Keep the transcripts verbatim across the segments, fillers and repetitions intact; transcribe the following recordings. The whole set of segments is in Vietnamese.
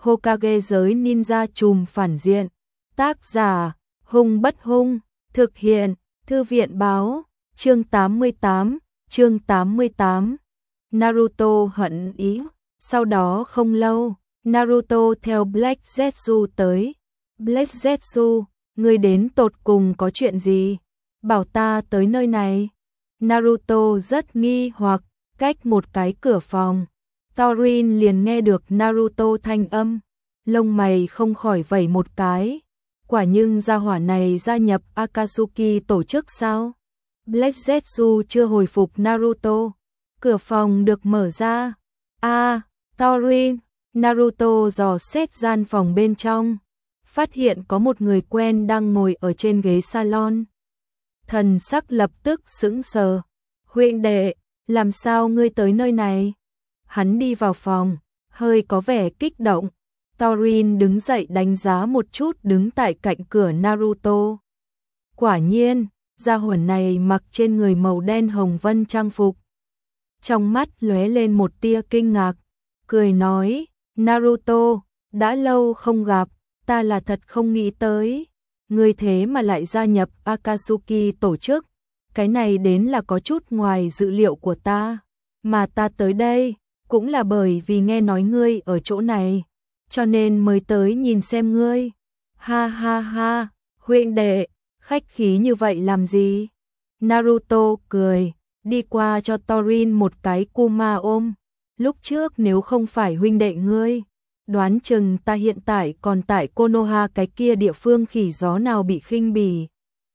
Hokage giới ninja trùm phản diện. Tác giả, Hung Bất Hung, thực hiện, Thư viện báo, chương tám mươi tám, chương tám mươi tám. Naruto hận ý. Sau đó không lâu, Naruto theo Black Zetsu tới. Black Zetsu, ngươi đến tột cùng có chuyện gì? Bảo ta tới nơi này. Naruto rất nghi hoặc, cách một cái cửa phòng. Thorin liền nghe được Naruto thanh âm, lông mày không khỏi vẩy một cái. Quả nhưng gia hỏa này gia nhập Akatsuki tổ chức sao? Black Zetsu chưa hồi phục Naruto. Cửa phòng được mở ra. A, à, Thorin, Naruto dò xét gian phòng bên trong, phát hiện có một người quen đang ngồi ở trên ghế salon. Thần sắc lập tức sững sờ. Huynh đệ, làm sao ngươi tới nơi này? Hắn đi vào phòng, hơi có vẻ kích động. Thorin đứng dậy đánh giá một chút đứng tại cạnh cửa Naruto. Quả nhiên, gia hỏa này mặc trên người màu đen hồng vân trang phục. Trong mắt lóe lên một tia kinh ngạc, cười nói, Naruto, đã lâu không gặp, ta là thật không nghĩ tới. Ngươi thế mà lại gia nhập Akatsuki tổ chức, cái này đến là có chút ngoài dự liệu của ta. Mà ta tới đây, cũng là bởi vì nghe nói ngươi ở chỗ này, cho nên mới tới nhìn xem ngươi. Ha ha ha, huynh đệ, khách khí như vậy làm gì? Naruto cười, đi qua cho Thorin một cái Kuma ôm. Lúc trước nếu không phải huynh đệ ngươi, đoán chừng ta hiện tại còn tại Konoha cái kia địa phương khỉ gió nào bị khinh bỉ.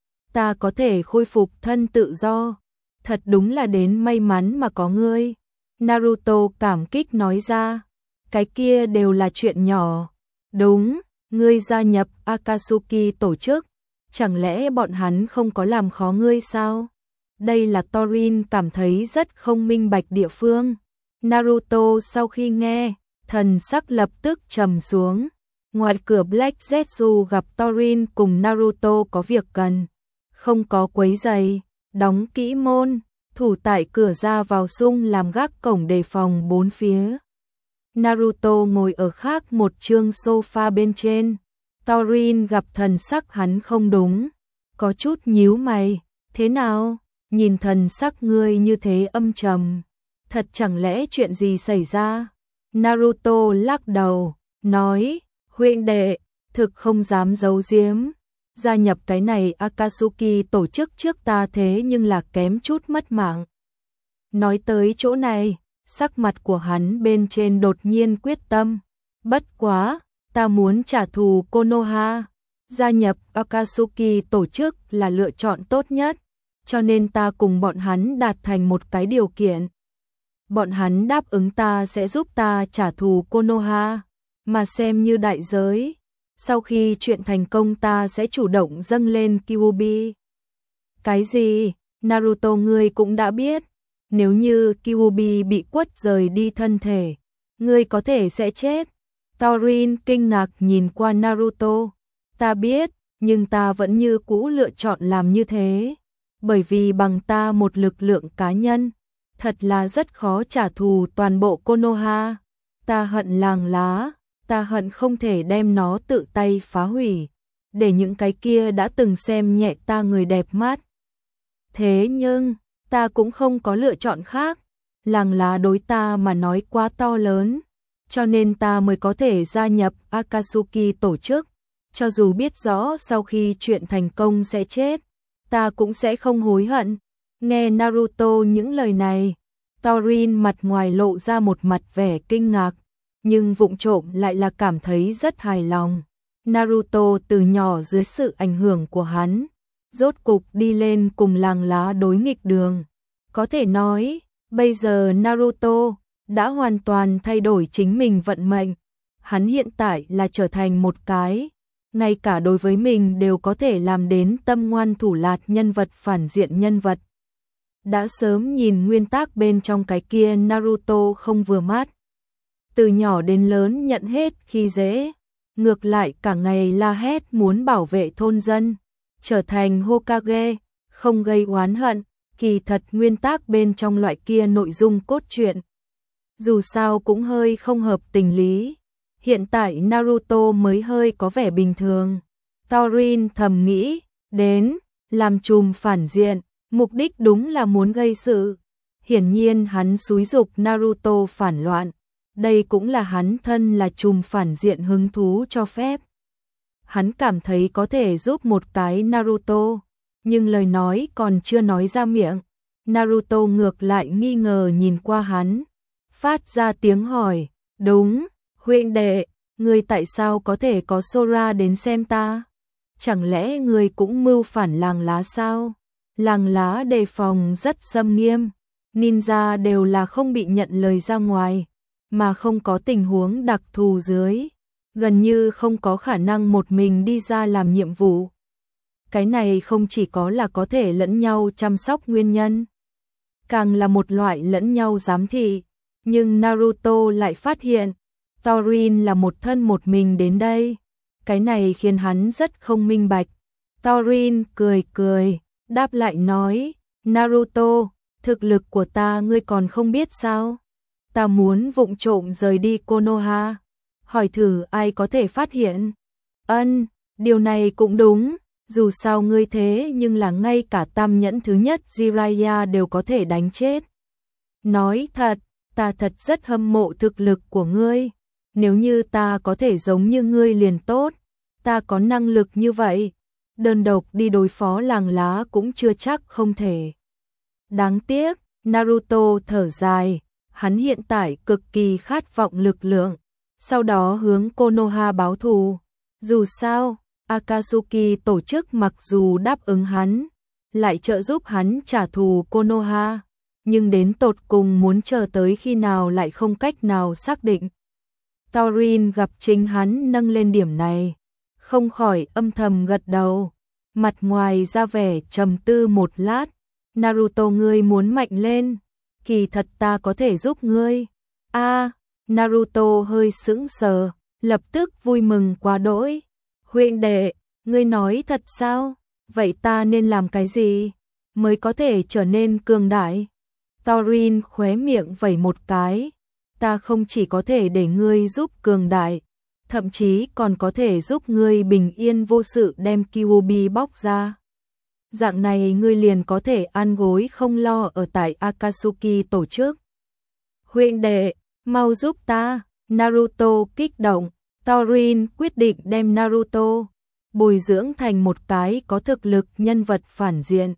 Ta có thể khôi phục thân tự do, thật đúng là đến may mắn mà có ngươi. Naruto cảm kích nói ra, cái kia đều là chuyện nhỏ. Đúng, ngươi gia nhập Akatsuki tổ chức, chẳng lẽ bọn hắn không có làm khó ngươi sao? Đây là Thorin cảm thấy rất không minh bạch địa phương. Naruto sau khi nghe, thần sắc lập tức trầm xuống. Ngoài cửa Black Zetsu gặp Thorin cùng Naruto có việc cần, không có quấy rầy, đóng kỹ môn, thủ tại cửa ra vào sung làm gác cổng đề phòng bốn phía. Naruto ngồi ở khác một chương sofa bên trên. Thorin gặp thần sắc hắn không đúng, có chút nhíu mày, thế nào? Nhìn thần sắc ngươi như thế âm trầm, thật chẳng lẽ chuyện gì xảy ra? Naruto lắc đầu, nói, huynh đệ, thực không dám giấu giếm, gia nhập cái này Akatsuki tổ chức trước ta thế nhưng là kém chút mất mạng. Nói tới chỗ này, sắc mặt của hắn bên trên đột nhiên quyết tâm, bất quá, ta muốn trả thù Konoha, gia nhập Akatsuki tổ chức là lựa chọn tốt nhất, cho nên ta cùng bọn hắn đạt thành một cái điều kiện. Bọn hắn đáp ứng ta sẽ giúp ta trả thù Konoha, mà xem như đại giới. Sau khi chuyện thành công ta sẽ chủ động dâng lên Kyuubi. Cái gì? Naruto ngươi cũng đã biết. Nếu như Kyuubi bị quất rời đi thân thể, ngươi có thể sẽ chết. Thorin kinh ngạc nhìn qua Naruto. Ta biết, nhưng ta vẫn như cũ lựa chọn làm như thế. Bởi vì bằng ta một lực lượng cá nhân, thật là rất khó trả thù toàn bộ Konoha. Ta hận làng lá, ta hận không thể đem nó tự tay phá hủy, để những cái kia đã từng xem nhẹ ta người đẹp mắt. Thế nhưng, ta cũng không có lựa chọn khác. Làng lá đối ta mà nói quá to lớn, cho nên ta mới có thể gia nhập Akatsuki tổ chức. Cho dù biết rõ sau khi chuyện thành công sẽ chết, ta cũng sẽ không hối hận. Nghe Naruto những lời này, Thorin mặt ngoài lộ ra một mặt vẻ kinh ngạc, nhưng vụng trộm lại là cảm thấy rất hài lòng. Naruto từ nhỏ dưới sự ảnh hưởng của hắn, rốt cục đi lên cùng làng lá đối nghịch đường. Có thể nói, bây giờ Naruto đã hoàn toàn thay đổi chính mình vận mệnh. Hắn hiện tại là trở thành một cái, ngay cả đối với mình đều có thể làm đến tâm ngoan thủ lạt nhân vật phản diện nhân vật. Đã sớm nhìn nguyên tắc bên trong cái kia Naruto không vừa mắt. Từ nhỏ đến lớn nhận hết khi dễ, ngược lại cả ngày la hét muốn bảo vệ thôn dân, trở thành Hokage, không gây oán hận, kỳ thật nguyên tắc bên trong loại kia nội dung cốt truyện. Dù sao cũng hơi không hợp tình lý. Hiện tại Naruto mới hơi có vẻ bình thường. Thorin thầm nghĩ, đến, làm trùm phản diện, mục đích đúng là muốn gây sự. Hiển nhiên hắn xúi giục Naruto phản loạn. Đây cũng là hắn thân là trùm phản diện hứng thú cho phép. Hắn cảm thấy có thể giúp một cái Naruto, nhưng lời nói còn chưa nói ra miệng. Naruto ngược lại nghi ngờ nhìn qua hắn, phát ra tiếng hỏi, đúng, huynh đệ, ngươi tại sao có thể có Sora đến xem ta? Chẳng lẽ ngươi cũng mưu phản làng lá sao? Làng lá đề phòng rất xâm nghiêm, ninja đều là không bị nhận lời ra ngoài, mà không có tình huống đặc thù dưới, gần như không có khả năng một mình đi ra làm nhiệm vụ. Cái này không chỉ có là có thể lẫn nhau chăm sóc nguyên nhân, càng là một loại lẫn nhau giám thị, nhưng Naruto lại phát hiện, Thorin là một thân một mình đến đây. Cái này khiến hắn rất không minh bạch. Thorin cười cười, đáp lại nói, Naruto, thực lực của ta ngươi còn không biết sao? Ta muốn vụng trộm rời đi Konoha, hỏi thử ai có thể phát hiện. Ân, điều này cũng đúng, dù sao ngươi thế nhưng là ngay cả tam nhẫn thứ nhất Jiraiya đều có thể đánh chết. Nói thật, ta thật rất hâm mộ thực lực của ngươi. Nếu như ta có thể giống như ngươi liền tốt, ta có năng lực như vậy, đơn độc đi đối phó làng lá cũng chưa chắc không thể. Đáng tiếc, Naruto thở dài, hắn hiện tại cực kỳ khát vọng lực lượng, sau đó hướng Konoha báo thù. Dù sao, Akatsuki tổ chức mặc dù đáp ứng hắn, lại trợ giúp hắn trả thù Konoha, nhưng đến tột cùng muốn chờ tới khi nào lại không cách nào xác định. Thorin gặp chính hắn nâng lên điểm này, không khỏi âm thầm gật đầu, mặt ngoài ra vẻ trầm tư một lát. Naruto ngươi muốn mạnh lên, kỳ thật ta có thể giúp ngươi. A, à, Naruto hơi sững sờ, lập tức vui mừng quá đỗi. Huynh đệ, ngươi nói thật sao? Vậy ta nên làm cái gì mới có thể trở nên cường đại? Thorin khóe miệng vẩy một cái, ta không chỉ có thể để ngươi giúp cường đại, thậm chí còn có thể giúp ngươi bình yên vô sự đem Kyuubi bóc ra. Dạng này ngươi liền có thể ăn gối không lo ở tại Akatsuki tổ chức. Huynh đệ, mau giúp ta, Naruto kích động, Thorin quyết định đem Naruto bồi dưỡng thành một cái có thực lực nhân vật phản diện.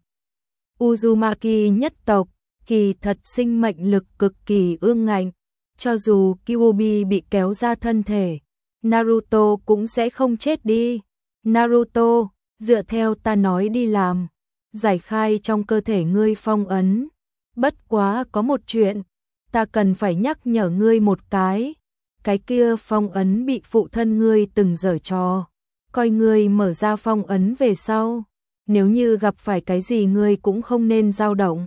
Uzumaki nhất tộc, kỳ thật sinh mệnh lực cực kỳ ương ngạnh, cho dù Kyuubi bị kéo ra thân thể, Naruto cũng sẽ không chết đi. Naruto, dựa theo ta nói đi làm, giải khai trong cơ thể ngươi phong ấn. Bất quá có một chuyện, ta cần phải nhắc nhở ngươi một cái, cái kia phong ấn bị phụ thân ngươi từng giở trò, coi ngươi mở ra phong ấn về sau, nếu như gặp phải cái gì ngươi cũng không nên dao động.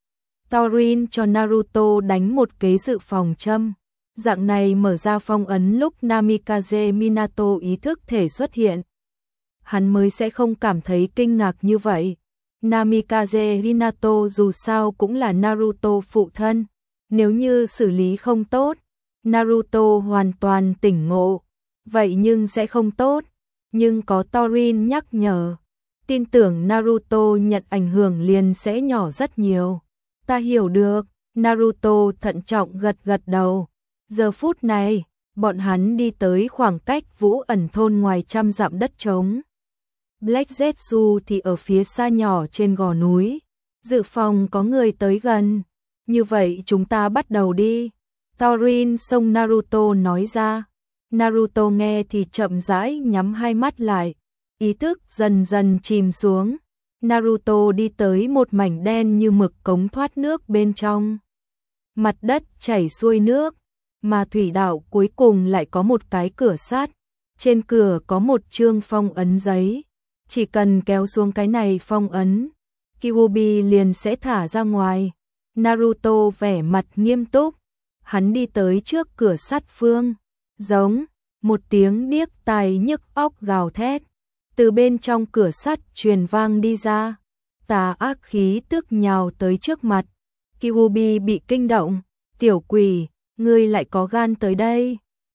Thorin cho Naruto đánh một kế dự phòng châm, dạng này mở ra phong ấn lúc Namikaze Minato ý thức thể xuất hiện, hắn mới sẽ không cảm thấy kinh ngạc như vậy. Namikaze Minato dù sao cũng là Naruto phụ thân, nếu như xử lý không tốt, Naruto hoàn toàn tỉnh ngộ, vậy nhưng sẽ không tốt, nhưng có Thorin nhắc nhở, tin tưởng Naruto nhận ảnh hưởng liền sẽ nhỏ rất nhiều. Ta hiểu được, Naruto thận trọng gật gật đầu. Giờ phút này, bọn hắn đi tới khoảng cách Vũ Ẩn thôn ngoài trăm dặm đất trống. Black Zetsu thì ở phía xa nhỏ trên gò núi, dự phòng có người tới gần. Như vậy chúng ta bắt đầu đi. Thorin xông Naruto nói ra. Naruto nghe thì chậm rãi nhắm hai mắt lại, ý thức dần dần chìm xuống. Naruto đi tới một mảnh đen như mực cống thoát nước bên trong. Mặt đất chảy xuôi nước, mà thủy đạo cuối cùng lại có một cái cửa sắt. Trên cửa có một chương phong ấn giấy. Chỉ cần kéo xuống cái này phong ấn, Kyuubi liền sẽ thả ra ngoài. Naruto vẻ mặt nghiêm túc, hắn đi tới trước cửa sắt phương, giống một tiếng điếc tai nhức óc gào thét, từ bên trong cửa sắt truyền vang đi ra, tà ác khí tức nhào tới trước mặt. Kyuubi bị kinh động, tiểu quỷ, ngươi lại có gan tới đây,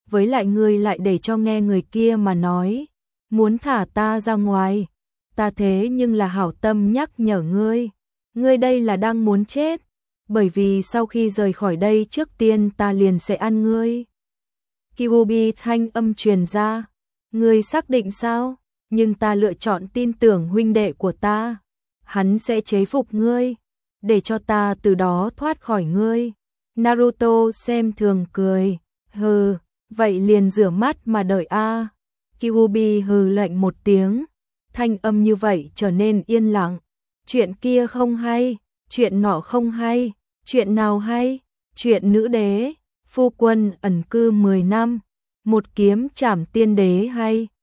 với lại ngươi lại để cho nghe người kia mà nói, muốn thả ta ra ngoài. Ta thế nhưng là hảo tâm nhắc nhở ngươi, ngươi đây là đang muốn chết, bởi vì sau khi rời khỏi đây trước tiên ta liền sẽ ăn ngươi. Kyuubi thanh âm truyền ra, ngươi xác định sao? Nhưng ta lựa chọn tin tưởng huynh đệ của ta, hắn sẽ chế phục ngươi, để cho ta từ đó thoát khỏi ngươi. Naruto xem thường cười, hừ, vậy liền rửa mắt mà đợi a. Kyuubi hừ lạnh một tiếng, thanh âm như vậy trở nên yên lặng. Chuyện kia không hay, chuyện nọ không hay, chuyện nào hay? Chuyện nữ đế, phu quân ẩn cư mười năm, một kiếm trảm tiên đế hay?